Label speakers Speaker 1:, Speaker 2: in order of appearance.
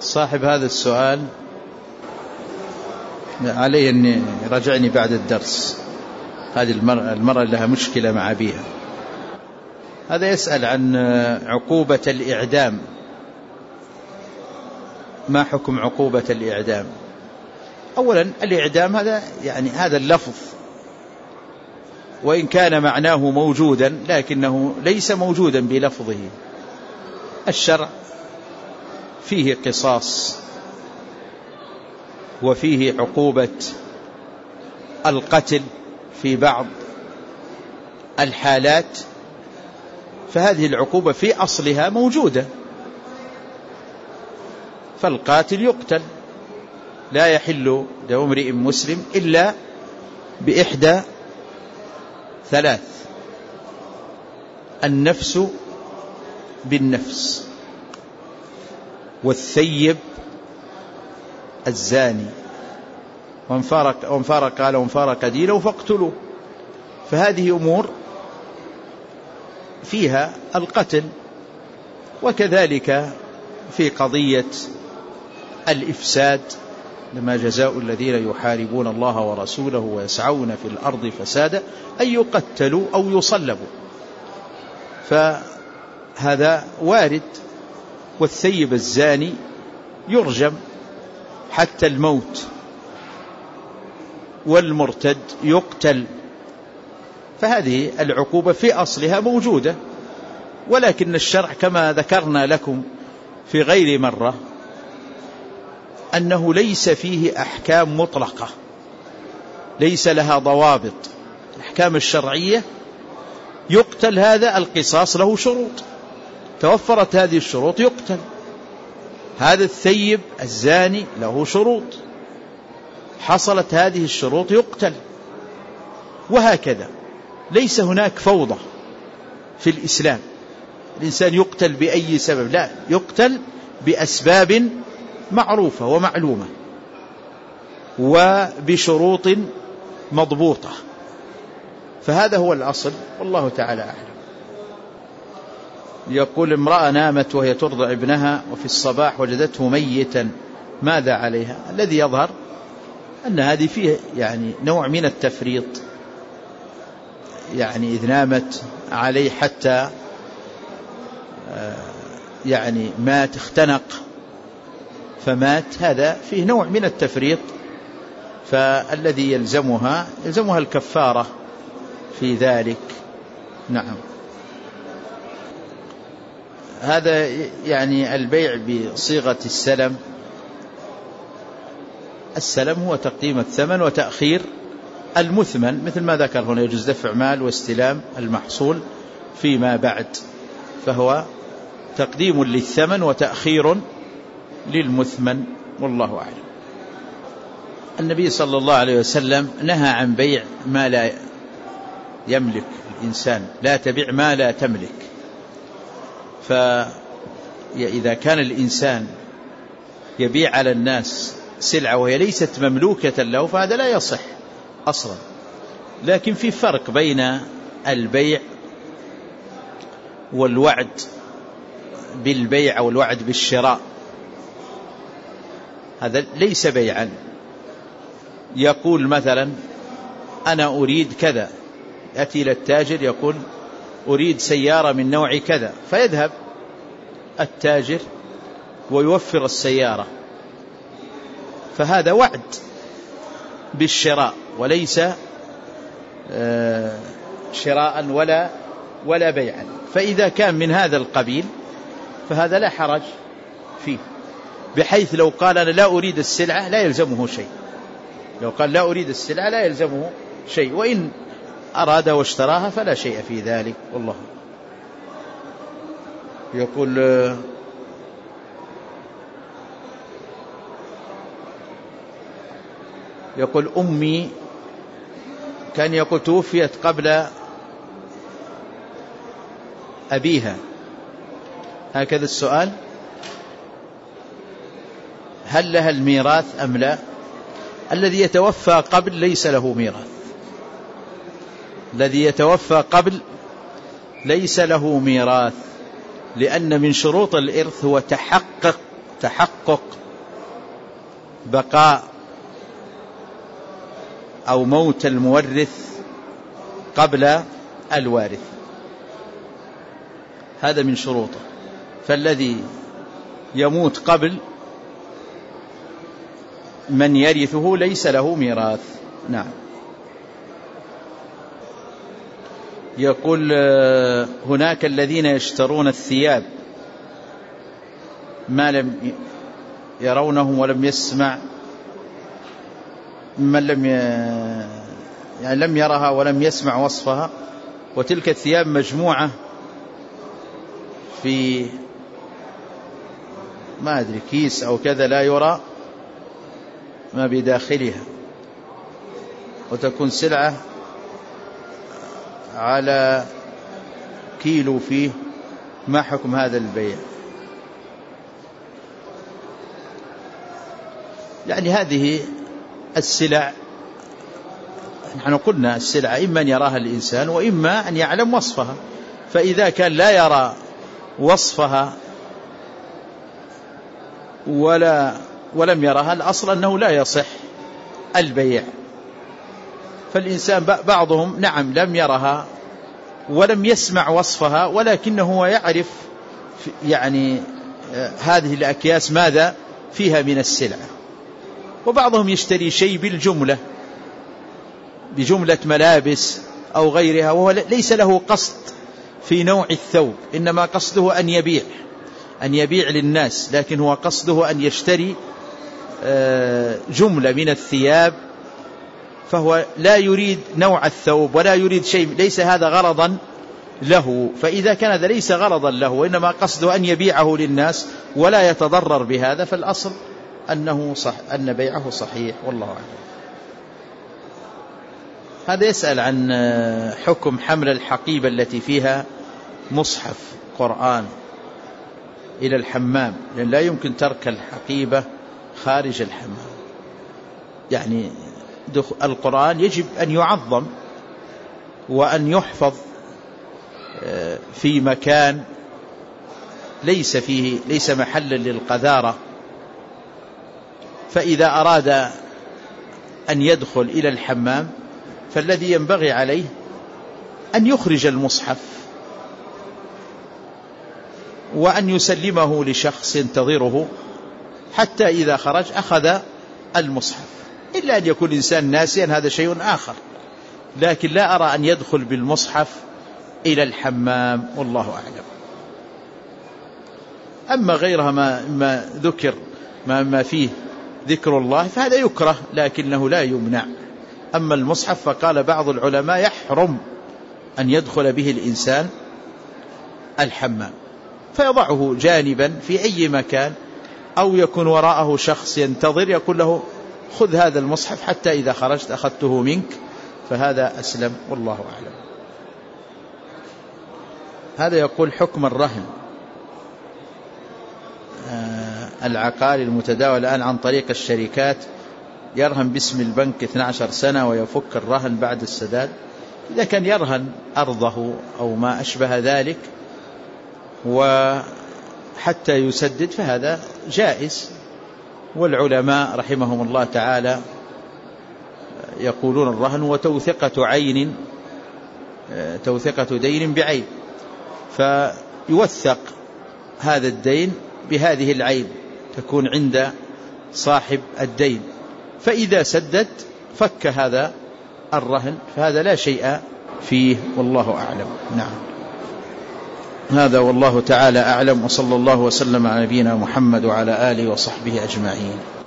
Speaker 1: صاحب هذا السؤال عليه أن يراجعني بعد الدرس. هذه المرأة لها مشكلة مع أبيها. هذا يسأل عن عقوبة الإعدام. ما حكم عقوبة الإعدام؟ أولا الإعدام هذا اللفظ وإن كان معناه موجودا لكنه ليس موجودا بلفظه. الشرع فيه قصاص وفيه عقوبة القتل في بعض الحالات، فهذه العقوبة في أصلها موجودة. فالقاتل يقتل، لا يحل دم امرئ مسلم إلا بإحدى ثلاث: النفس بالنفس، والثيب الزاني، ومن فارق دينه فاقتلوه. فهذه أمور فيها القتل. وكذلك في قضية الإفساد: لما جزاء الذين يحاربون الله ورسوله ويسعون في الأرض فسادا أن يقتلوا أو يصلبوا. فهذا وارد. والثيب الزاني يرجم حتى الموت، والمرتد يقتل. فهذه العقوبة في أصلها موجودة، ولكن الشرع كما ذكرنا لكم في غير مرة أنه ليس فيه أحكام مطلقة، ليس لها ضوابط. الأحكام الشرعية يقتل هذا، القصاص له شروط، توفرت هذه الشروط يقتل. هذا الثيب الزاني له شروط، حصلت هذه الشروط يقتل. وهكذا ليس هناك فوضى في الإسلام، الإنسان يقتل بأي سبب، لا، يقتل بأسباب معروفة ومعلومة وبشروط مضبوطة. فهذا هو الأصل، والله تعالى أعلم. يقول: امرأة نامت وهي ترضع ابنها وفي الصباح وجدته ميتا، ماذا عليها؟ الذي يظهر أن هذه فيه نوع من التفريط، إذ نامت عليه حتى مات، اختنق فمات، هذا فيه نوع من التفريط. فالذي يلزمها الكفارة في ذلك. نعم. هذا البيع بصيغة السلم. السلم هو تقديم الثمن وتأخير المثمن، مثل ما ذكر هنا: يجوز دفع مال واستلام المحصول فيما بعد. فهو تقديم للثمن وتأخير للمثمن، والله أعلم. النبي صلى الله عليه وسلم نهى عن بيع ما لا يملك الإنسان: لا تبيع ما لا تملك. فإذا كان الإنسان يبيع على الناس سلعة وهي ليست مملوكة له فهذا لا يصح أصلا. لكن في فرق بين البيع والوعد بالبيع أو الوعد بالشراء. هذا ليس بيعا. يقول مثلا: أنا أريد كذا، يأتي إلى التاجر يقول: أريد سيارة من نوع كذا، فيذهب التاجر ويوفر السيارة. فهذا وعد بالشراء وليس شراء ولا بيعا. فإذا كان من هذا القبيل فهذا لا حرج فيه، بحيث لو قال: أنا لا أريد السلعة لا يلزمه شيء. لو قال: لا أريد السلعة لا يلزمه شيء، وإن أراد واشتراها فلا شيء في ذلك، والله. يقول: أمي كان يقول توفيت قبل أبيها، هكذا السؤال. هل لها الميراث أم لا؟ الذي يتوفى قبل ليس له ميراث. الذي يتوفى قبل ليس له ميراث، لأن من شروط الإرث هو تحقق بقاء أو موت المورث قبل الوارث، هذا من شروطه. فالذي يموت قبل من يرثه ليس له ميراث. نعم. يقول هناك الذين يشترون الثياب ما لم يرونهم ولم يسمع من لم يرها ولم يسمع وصفها، وتلك الثياب مجموعة في ما أدري كيس أو كذا لا يرى ما بداخلها، وتكون سلعة على كيلو فيه، ما حكم هذا البيع؟ يعني هذه السلع نحن قلنا السلعة إما أن يراها الإنسان وإما أن يعلم وصفها، فإذا كان لا يرى وصفها ولم يرها الأصل أنه لا يصح البيع. فالإنسان بعضهم نعم لم يرها ولم يسمع وصفها، ولكنه هو يعرف يعني هذه الأكياس ماذا فيها من السلعة. وبعضهم يشتري شيء بالجملة بجملة ملابس أو غيرها، وهو ليس له قصد في نوع الثوب، إنما قصده أن يبيع للناس، لكن هو قصده أن يشتري جملة من الثياب، فهو لا يريد نوع الثوب ولا يريد شيء، ليس هذا غرضا له. فإذا كان هذا ليس غرضا له وإنما قصده أن يبيعه للناس ولا يتضرر بهذا، فالأصل أن بيعه صحيح، والله أعلم. هذا يسأل عن حكم حمل الحقيبة التي فيها مصحف قرآن إلى الحمام، لأن لا يمكن ترك الحقيبة خارج الحمام. يعني القرآن يجب أن يعظم وأن يحفظ في مكان ليس محلا للقذارة، فإذا أراد أن يدخل إلى الحمام فالذي ينبغي عليه أن يخرج المصحف وأن يسلمه لشخص ينتظره حتى إذا خرج أخذ المصحف، إلا أن يكون الإنسان ناسيا، هذا شيء آخر، لكن لا أرى أن يدخل بالمصحف إلى الحمام، والله أعلم. أما غيرها ما ذكر ما فيه ذكر الله فهذا يكره لكنه لا يمنع. أما المصحف فقال بعض العلماء يحرم أن يدخل به الإنسان الحمام، فيضعه جانبا في أي مكان، أو يكون وراءه شخص ينتظر يقول له خذ هذا المصحف حتى إذا خرجت أخذته منك، فهذا أسلم، والله أعلم. هذا يقول حكم الرهن العقاري المتداول الآن عن طريق الشركات، يرهن باسم البنك 12 سنة ويفك الرهن بعد السداد. إذا كان يرهن أرضه أو ما أشبه ذلك وحتى يسدد فهذا جائز، والعلماء رحمهم الله تعالى يقولون الرهن توثقة دين بعين، فيوثق هذا الدين بهذه العين تكون عند صاحب الدين، فإذا سدد فك هذا الرهن، فهذا لا شيء فيه، والله أعلم. نعم، هذا والله تعالى أعلم، وصلى الله وسلم على نبينا محمد وعلى آله وصحبه أجمعين.